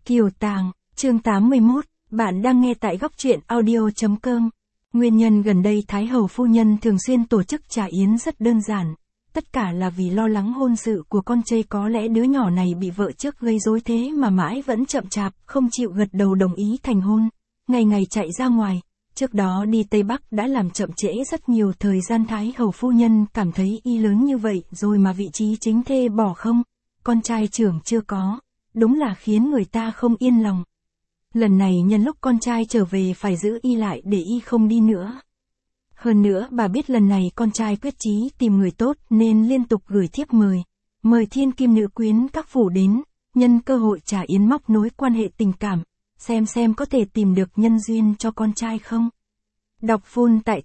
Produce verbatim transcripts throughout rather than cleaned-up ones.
Kiều Tàng, chương tám mươi mốt, bạn đang nghe tại góc truyện audio.com. Nguyên nhân gần đây Thái Hậu phu nhân thường xuyên tổ chức trà yến rất đơn giản. Tất cả là vì lo lắng hôn sự của con trai, có lẽ đứa nhỏ này bị vợ trước gây rối thế mà mãi vẫn chậm chạp, không chịu gật đầu đồng ý thành hôn. Ngày ngày chạy ra ngoài, trước đó đi Tây Bắc đã làm chậm trễ rất nhiều thời gian. Thái Hậu phu nhân cảm thấy y lớn như vậy rồi mà vị trí chính thê bỏ không, con trai trưởng chưa có, đúng là khiến người ta không yên lòng. Lần này nhân lúc con trai trở về phải giữ y lại để y không đi nữa. Hơn nữa bà biết lần này con trai quyết chí tìm người tốt nên liên tục gửi thiếp mời, mời thiên kim nữ quyến các phủ đến, nhân cơ hội trà yến móc nối quan hệ tình cảm, xem xem có thể tìm được nhân duyên cho con trai không. Đọc full tại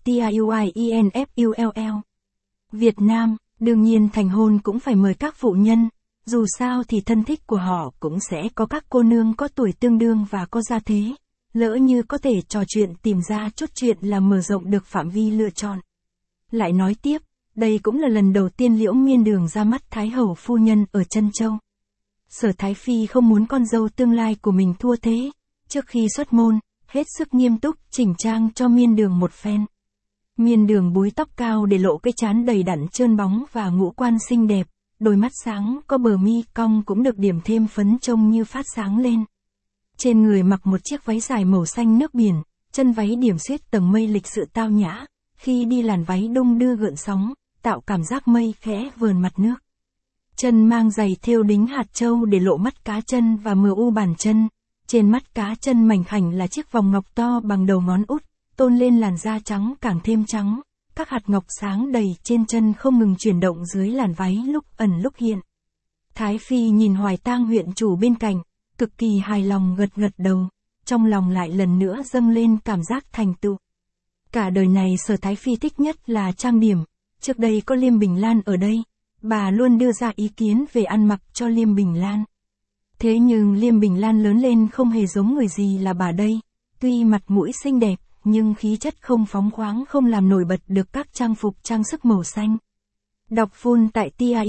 TIUIENFULL. Việt Nam, đương nhiên thành hôn cũng phải mời các phụ nhân, dù sao thì thân thích của họ cũng sẽ có các cô nương có tuổi tương đương và có gia thế. Lỡ như có thể trò chuyện tìm ra chút chuyện là mở rộng được phạm vi lựa chọn. Lại nói tiếp, đây cũng là lần đầu tiên Liễu Miên Đường ra mắt Thái Hậu phu nhân ở Trân Châu. Sở Thái Phi không muốn con dâu tương lai của mình thua thế, trước khi xuất môn, hết sức nghiêm túc chỉnh trang cho Miên Đường một phen. Miên Đường búi tóc cao để lộ cái trán đầy đặn trơn bóng và ngũ quan xinh đẹp, đôi mắt sáng có bờ mi cong cũng được điểm thêm phấn trông như phát sáng lên. Trên người mặc một chiếc váy dài màu xanh nước biển, chân váy điểm xuyết tầng mây lịch sự tao nhã, khi đi làn váy đung đưa gợn sóng, tạo cảm giác mây khẽ vờn mặt nước. Chân mang giày thêu đính hạt châu để lộ mắt cá chân và mờ u bàn chân, trên mắt cá chân mảnh khảnh là chiếc vòng ngọc to bằng đầu ngón út, tôn lên làn da trắng càng thêm trắng, các hạt ngọc sáng đầy trên chân không ngừng chuyển động dưới làn váy lúc ẩn lúc hiện. Thái Phi nhìn Hoài Tang huyện chủ bên cạnh, cực kỳ hài lòng gật gật đầu, trong lòng lại lần nữa dâng lên cảm giác thành tựu. Cả đời này Sở Thái Phi thích nhất là trang điểm, trước đây có Liêm Bình Lan ở đây, bà luôn đưa ra ý kiến về ăn mặc cho Liêm Bình Lan. Thế nhưng Liêm Bình Lan lớn lên không hề giống người gì là bà đây, tuy mặt mũi xinh đẹp, nhưng khí chất không phóng khoáng, không làm nổi bật được các trang phục trang sức màu xanh. Đọc full tại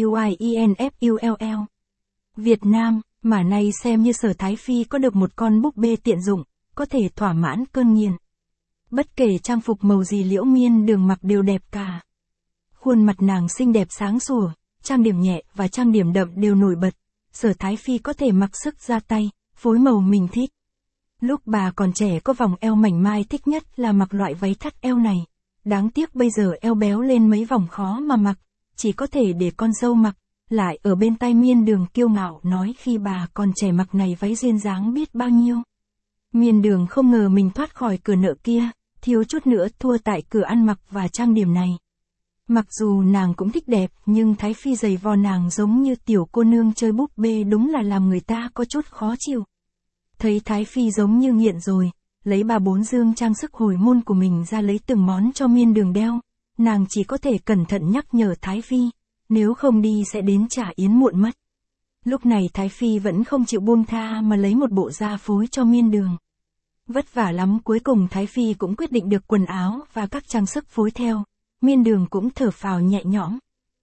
TIUIENFULL. Việt Nam, mà nay xem như Sở Thái Phi có được một con búp bê tiện dụng, có thể thỏa mãn cơn nghiện. Bất kể trang phục màu gì Liễu Miên Đường mặc đều đẹp cả. Khuôn mặt nàng xinh đẹp sáng sủa, trang điểm nhẹ và trang điểm đậm đều nổi bật. Sở Thái Phi có thể mặc sức ra tay, phối màu mình thích. Lúc bà còn trẻ có vòng eo mảnh mai, thích nhất là mặc loại váy thắt eo này. Đáng tiếc bây giờ eo béo lên mấy vòng khó mà mặc, chỉ có thể để con dâu mặc. Lại ở bên tai Miên Đường kiêu ngạo nói khi bà còn trẻ mặc này váy duyên dáng biết bao nhiêu. Miên Đường không ngờ mình thoát khỏi cửa nợ kia, thiếu chút nữa thua tại cửa ăn mặc và trang điểm này. Mặc dù nàng cũng thích đẹp, nhưng Thái Phi giày vò nàng giống như tiểu cô nương chơi búp bê, đúng là làm người ta có chút khó chịu. Thấy Thái Phi giống như nghiện rồi, lấy ba bốn dương trang sức hồi môn của mình ra lấy từng món cho Miên Đường đeo, nàng chỉ có thể cẩn thận nhắc nhở Thái Phi, nếu không đi sẽ đến trả yến muộn mất. Lúc này Thái Phi vẫn không chịu buông tha mà lấy một bộ da phối cho Miên Đường. Vất vả lắm cuối cùng Thái Phi cũng quyết định được quần áo và các trang sức phối theo, Miên Đường cũng thở phào nhẹ nhõm.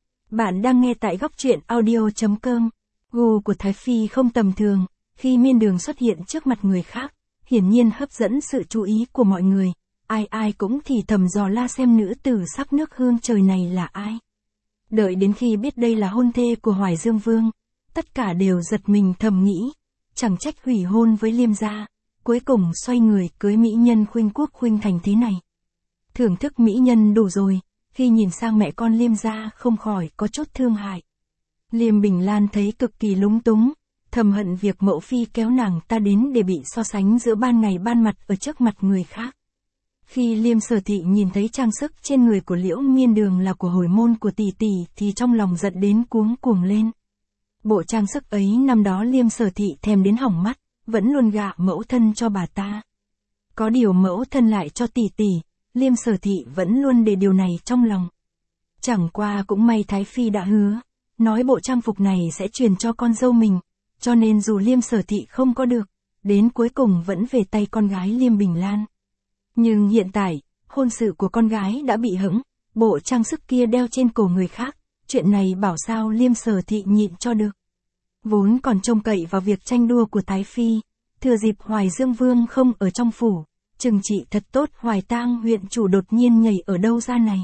Bạn đang nghe tại góc truyện audio.com. Gu của Thái Phi không tầm thường, khi Miên Đường xuất hiện trước mặt người khác, hiển nhiên hấp dẫn sự chú ý của mọi người, ai ai cũng thì thầm dò la xem nữ tử sắc nước hương trời này là ai. Đợi đến khi biết đây là hôn thê của Hoài Dương Vương, tất cả đều giật mình thầm nghĩ, chẳng trách hủy hôn với Liêm gia, cuối cùng xoay người cưới mỹ nhân khuynh quốc khuynh thành thế này. Thưởng thức mỹ nhân đủ rồi, khi nhìn sang mẹ con Liêm gia không khỏi có chút thương hại. Liêm Bình Lan thấy cực kỳ lúng túng, thầm hận việc mẫu phi kéo nàng ta đến để bị so sánh giữa ban ngày ban mặt ở trước mặt người khác. Khi Liêm Sở Thị nhìn thấy trang sức trên người của Liễu Miên Đường là của hồi môn của tỷ tỷ thì trong lòng giận đến cuống cuồng lên. Bộ trang sức ấy năm đó Liêm Sở Thị thèm đến hỏng mắt, vẫn luôn gạ mẫu thân cho bà ta. Có điều mẫu thân lại cho tỷ tỷ, Liêm Sở Thị vẫn luôn để điều này trong lòng. Chẳng qua cũng may Thái Phi đã hứa, nói bộ trang phục này sẽ truyền cho con dâu mình, cho nên dù Liêm Sở Thị không có được, đến cuối cùng vẫn về tay con gái Liêm Bình Lan. Nhưng hiện tại, hôn sự của con gái đã bị hững, bộ trang sức kia đeo trên cổ người khác, chuyện này bảo sao Liêm Sở Thị nhịn cho được. Vốn còn trông cậy vào việc tranh đua của Thái Phi, Thừa dịp Hoài Dương Vương không ở trong phủ, trừng trị thật tốt Hoài Tang huyện chủ đột nhiên nhảy ở đâu ra này.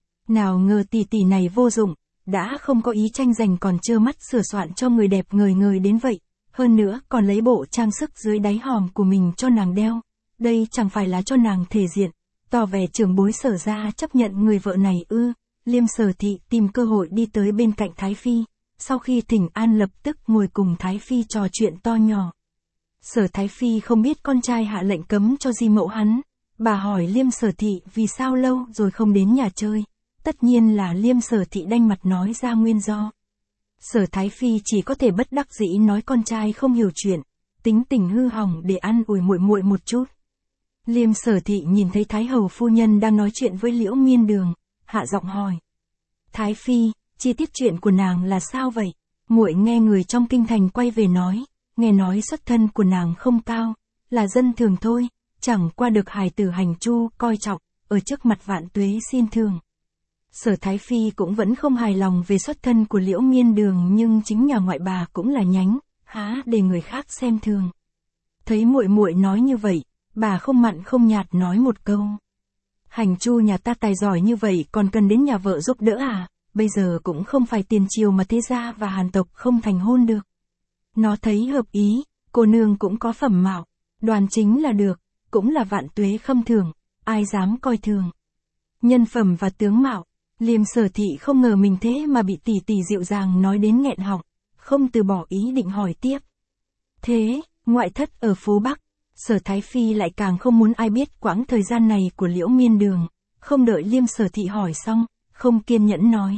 Nào ngờ tỷ tỷ này vô dụng, đã không có ý tranh giành còn trơ mắt sửa soạn cho người đẹp ngời ngời đến vậy, hơn nữa còn lấy bộ trang sức dưới đáy hòm của mình cho nàng đeo, đây chẳng phải là cho nàng thể diện, tỏ vẻ trưởng bối Sở gia chấp nhận người vợ này ư. Liêm Sở Thị tìm cơ hội đi tới bên cạnh Thái Phi, sau khi thỉnh an lập tức ngồi cùng Thái Phi trò chuyện to nhỏ. Sở Thái Phi không biết con trai hạ lệnh cấm cho di mẫu hắn, bà hỏi Liêm Sở Thị vì sao lâu rồi không đến nhà chơi, tất nhiên là Liêm Sở Thị đanh mặt nói ra nguyên do. Sở Thái Phi chỉ có thể bất đắc dĩ nói con trai không hiểu chuyện, tính tình hư hỏng để ăn ủi muội muội một chút. Liêm Sở Thị nhìn thấy Thái hầu phu nhân đang nói chuyện với Liễu Miên Đường, hạ giọng hỏi: Thái Phi, chi tiết chuyện của nàng là sao vậy? Muội nghe người trong kinh thành quay về nói, nghe nói xuất thân của nàng không cao, là dân thường thôi, chẳng qua được hài tử Hành Chu coi trọng, ở trước mặt vạn tuế xin thường. Sở Thái Phi cũng vẫn không hài lòng về xuất thân của Liễu Miên Đường, nhưng chính nhà ngoại bà cũng là nhánh, há để người khác xem thường. Thấy muội muội nói như vậy, bà không mặn không nhạt nói một câu: Hành Chu nhà ta tài giỏi như vậy còn cần đến nhà vợ giúp đỡ à, bây giờ cũng không phải tiền triều mà thế gia và hàn tộc không thành hôn được. Nó thấy hợp ý, cô nương cũng có phẩm mạo, đoan chính là được, cũng là vạn tuế khâm thường, ai dám coi thường. Nhân phẩm và tướng mạo, Liêm Sở Thị không ngờ mình thế mà bị tỷ tỷ dịu dàng nói đến nghẹn họng, không từ bỏ ý định hỏi tiếp. Thế, ngoại thất ở phố Bắc, Sở Thái Phi lại càng không muốn ai biết quãng thời gian này của Liễu Miên Đường, không đợi Liêm Sở Thị hỏi xong, không kiên nhẫn nói: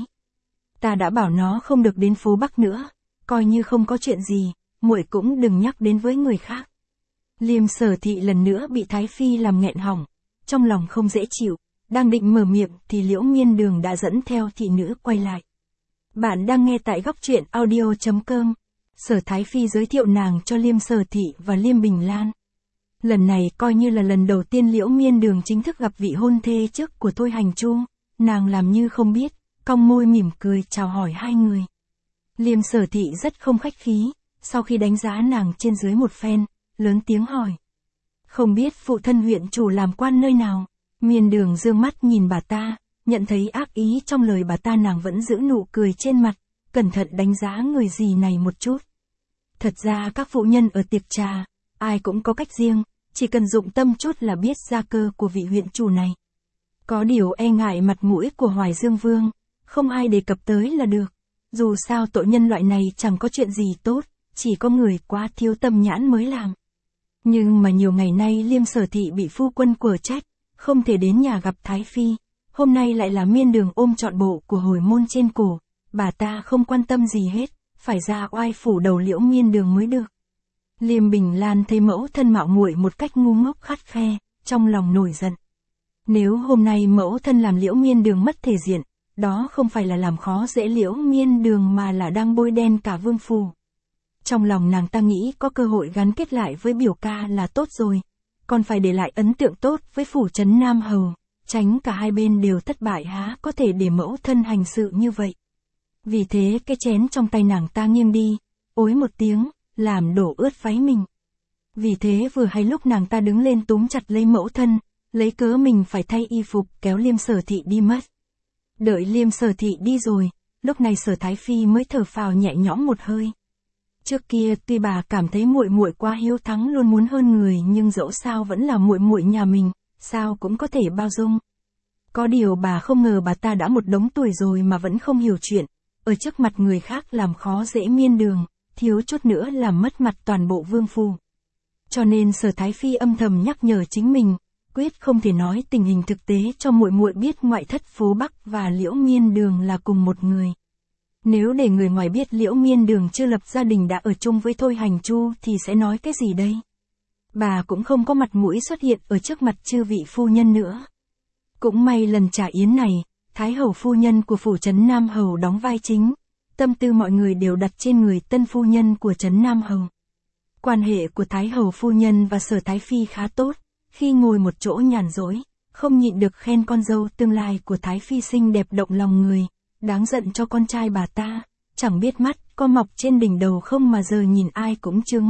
Ta đã bảo nó không được đến phố Bắc nữa, coi như không có chuyện gì, muội cũng đừng nhắc đến với người khác. Liêm Sở Thị lần nữa bị Thái Phi làm nghẹn họng, trong lòng không dễ chịu, đang định mở miệng thì Liễu Miên Đường đã dẫn theo thị nữ quay lại. Bạn đang nghe tại góc truyện audio chấm com. Sở Thái Phi giới thiệu nàng cho Liêm Sở Thị và Liêm Bình Lan. Lần này coi như là lần đầu tiên Liễu Miên Đường chính thức gặp vị hôn thê trước của Thôi Hành Chu, nàng làm như không biết, cong môi mỉm cười chào hỏi hai người. Liêm Sở Thị rất không khách khí, sau khi đánh giá nàng trên dưới một phen, lớn tiếng hỏi: Không biết phụ thân huyện chủ làm quan nơi nào? Miên Đường dương mắt nhìn bà ta, nhận thấy ác ý trong lời bà ta, nàng vẫn giữ nụ cười trên mặt, cẩn thận đánh giá người dì này một chút. Thật ra các phụ nhân ở tiệc trà, ai cũng có cách riêng, chỉ cần dụng tâm chút là biết gia cơ của vị huyện chủ này. Có điều e ngại mặt mũi của Hoài Dương Vương, không ai đề cập tới là được. Dù sao tội nhân loại này chẳng có chuyện gì tốt, chỉ có người quá thiếu tâm nhãn mới làm. Nhưng mà nhiều ngày nay Liêm Sở Thị bị phu quân quở trách, không thể đến nhà gặp Thái Phi, hôm nay lại là Miên Đường ôm trọn bộ của hồi môn trên cổ, bà ta không quan tâm gì hết, phải ra oai phủ đầu Liễu Miên Đường mới được. Liêm Bình Lan thấy mẫu thân mạo muội một cách ngu ngốc khắt khe, trong lòng nổi giận. Nếu hôm nay mẫu thân làm Liễu Miên Đường mất thể diện, đó không phải là làm khó dễ Liễu Miên Đường mà là đang bôi đen cả vương phủ. Trong lòng nàng ta nghĩ có cơ hội gắn kết lại với biểu ca là tốt rồi, còn phải để lại ấn tượng tốt với phủ trấn Nam Hầu, tránh cả hai bên đều thất bại, há có thể để mẫu thân hành sự như vậy. Vì thế cái chén trong tay nàng ta nghiêng đi, ối một tiếng, làm đổ ướt váy mình. Vì thế vừa hay lúc nàng ta đứng lên túm chặt lấy mẫu thân, lấy cớ mình phải thay y phục kéo Liêm Sở Thị đi mất. Đợi Liêm Sở Thị đi rồi, lúc này Sở Thái Phi mới thở phào nhẹ nhõm một hơi. Trước kia tuy bà cảm thấy muội muội quá hiếu thắng luôn muốn hơn người, nhưng dẫu sao vẫn là muội muội nhà mình, sao cũng có thể bao dung. Có điều bà không ngờ bà ta đã một đống tuổi rồi mà vẫn không hiểu chuyện, ở trước mặt người khác làm khó dễ Miên Đường, thiếu chút nữa làm mất mặt toàn bộ vương phủ. Cho nên Sở Thái Phi âm thầm nhắc nhở chính mình, quyết không thể nói tình hình thực tế cho muội muội biết ngoại thất phố Bắc và Liễu Miên Đường là cùng một người. Nếu để người ngoài biết Liễu Miên Đường chưa lập gia đình đã ở chung với Thôi Hành Chu thì sẽ nói cái gì đây? Bà cũng không có mặt mũi xuất hiện ở trước mặt chư vị phu nhân nữa. Cũng may lần trà yến này, Thái hầu phu nhân của phủ trấn Nam Hầu đóng vai chính, tâm tư mọi người đều đặt trên người tân phu nhân của trấn Nam Hầu. Quan hệ của Thái hầu phu nhân và Sở Thái Phi khá tốt, khi ngồi một chỗ nhàn rỗi, không nhịn được khen con dâu tương lai của Thái Phi xinh đẹp động lòng người, đáng giận cho con trai bà ta, chẳng biết mắt có mọc trên đỉnh đầu không mà giờ nhìn ai cũng chướng mắt,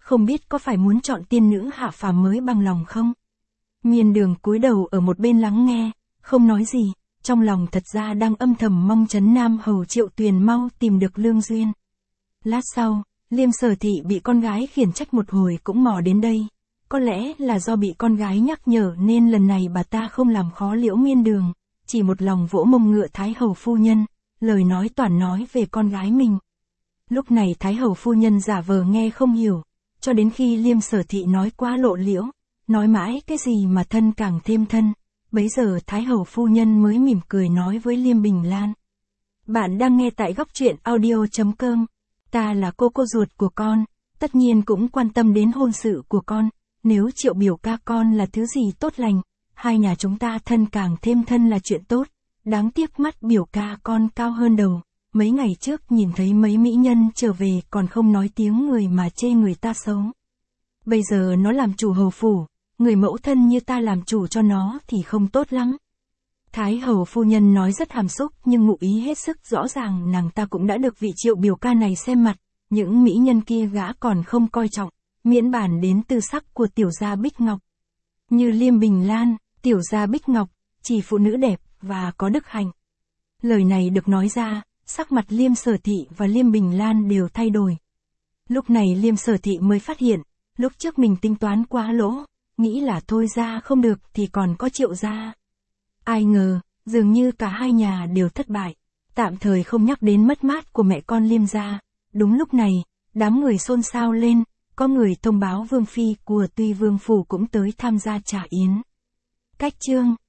không biết có phải muốn chọn tiên nữ hạ phàm mới bằng lòng không? Miên Đường cúi đầu ở một bên lắng nghe, không nói gì, trong lòng thật ra đang âm thầm mong Trấn Nam Hầu Triệu Tuyền mau tìm được lương duyên. Lát sau, Liêm Sở Thị bị con gái khiển trách một hồi cũng mò đến đây. Có lẽ là do bị con gái nhắc nhở nên lần này bà ta không làm khó Liễu Miên Đường, chỉ một lòng vỗ mông ngựa Thái Hầu phu nhân, lời nói toàn nói về con gái mình. Lúc này Thái Hầu phu nhân giả vờ nghe không hiểu, cho đến khi Liêm Sở Thị nói quá lộ liễu, nói mãi cái gì mà thân càng thêm thân, bấy giờ Thái Hầu phu nhân mới mỉm cười nói với Liêm Bình Lan. Bạn đang nghe tại góc truyện audio.com, ta là cô cô ruột của con, tất nhiên cũng quan tâm đến hôn sự của con, nếu Triệu biểu ca con là thứ gì tốt lành, hai nhà chúng ta thân càng thêm thân là chuyện tốt, đáng tiếc mắt biểu ca con cao hơn đầu, mấy ngày trước nhìn thấy mấy mỹ nhân trở về còn không nói tiếng người mà chê người ta xấu. Bây giờ nó làm chủ hầu phủ, người mẫu thân như ta làm chủ cho nó thì không tốt lắm. Thái Hầu phu nhân nói rất hàm xúc nhưng ngụ ý hết sức rõ ràng nàng ta cũng đã được vị Triệu biểu ca này xem mặt, những mỹ nhân kia gã còn không coi trọng, miễn bàn đến tư sắc của tiểu gia Bích Ngọc. Như Liêm Bình Lan, tiểu gia Bích Ngọc, chỉ phụ nữ đẹp và có đức hạnh. Lời này được nói ra, sắc mặt Liêm Sở Thị và Liêm Bình Lan đều thay đổi. Lúc này Liêm Sở Thị mới phát hiện, lúc trước mình tính toán quá lỗ, nghĩ là thôi ra không được thì còn có Triệu gia. Ai ngờ, dường như cả hai nhà đều thất bại, tạm thời không nhắc đến mất mát của mẹ con Liêm gia. Đúng lúc này, đám người xôn xao lên, có người thông báo Vương Phi của Tuy Vương Phủ cũng tới tham gia trà yến. Cách chương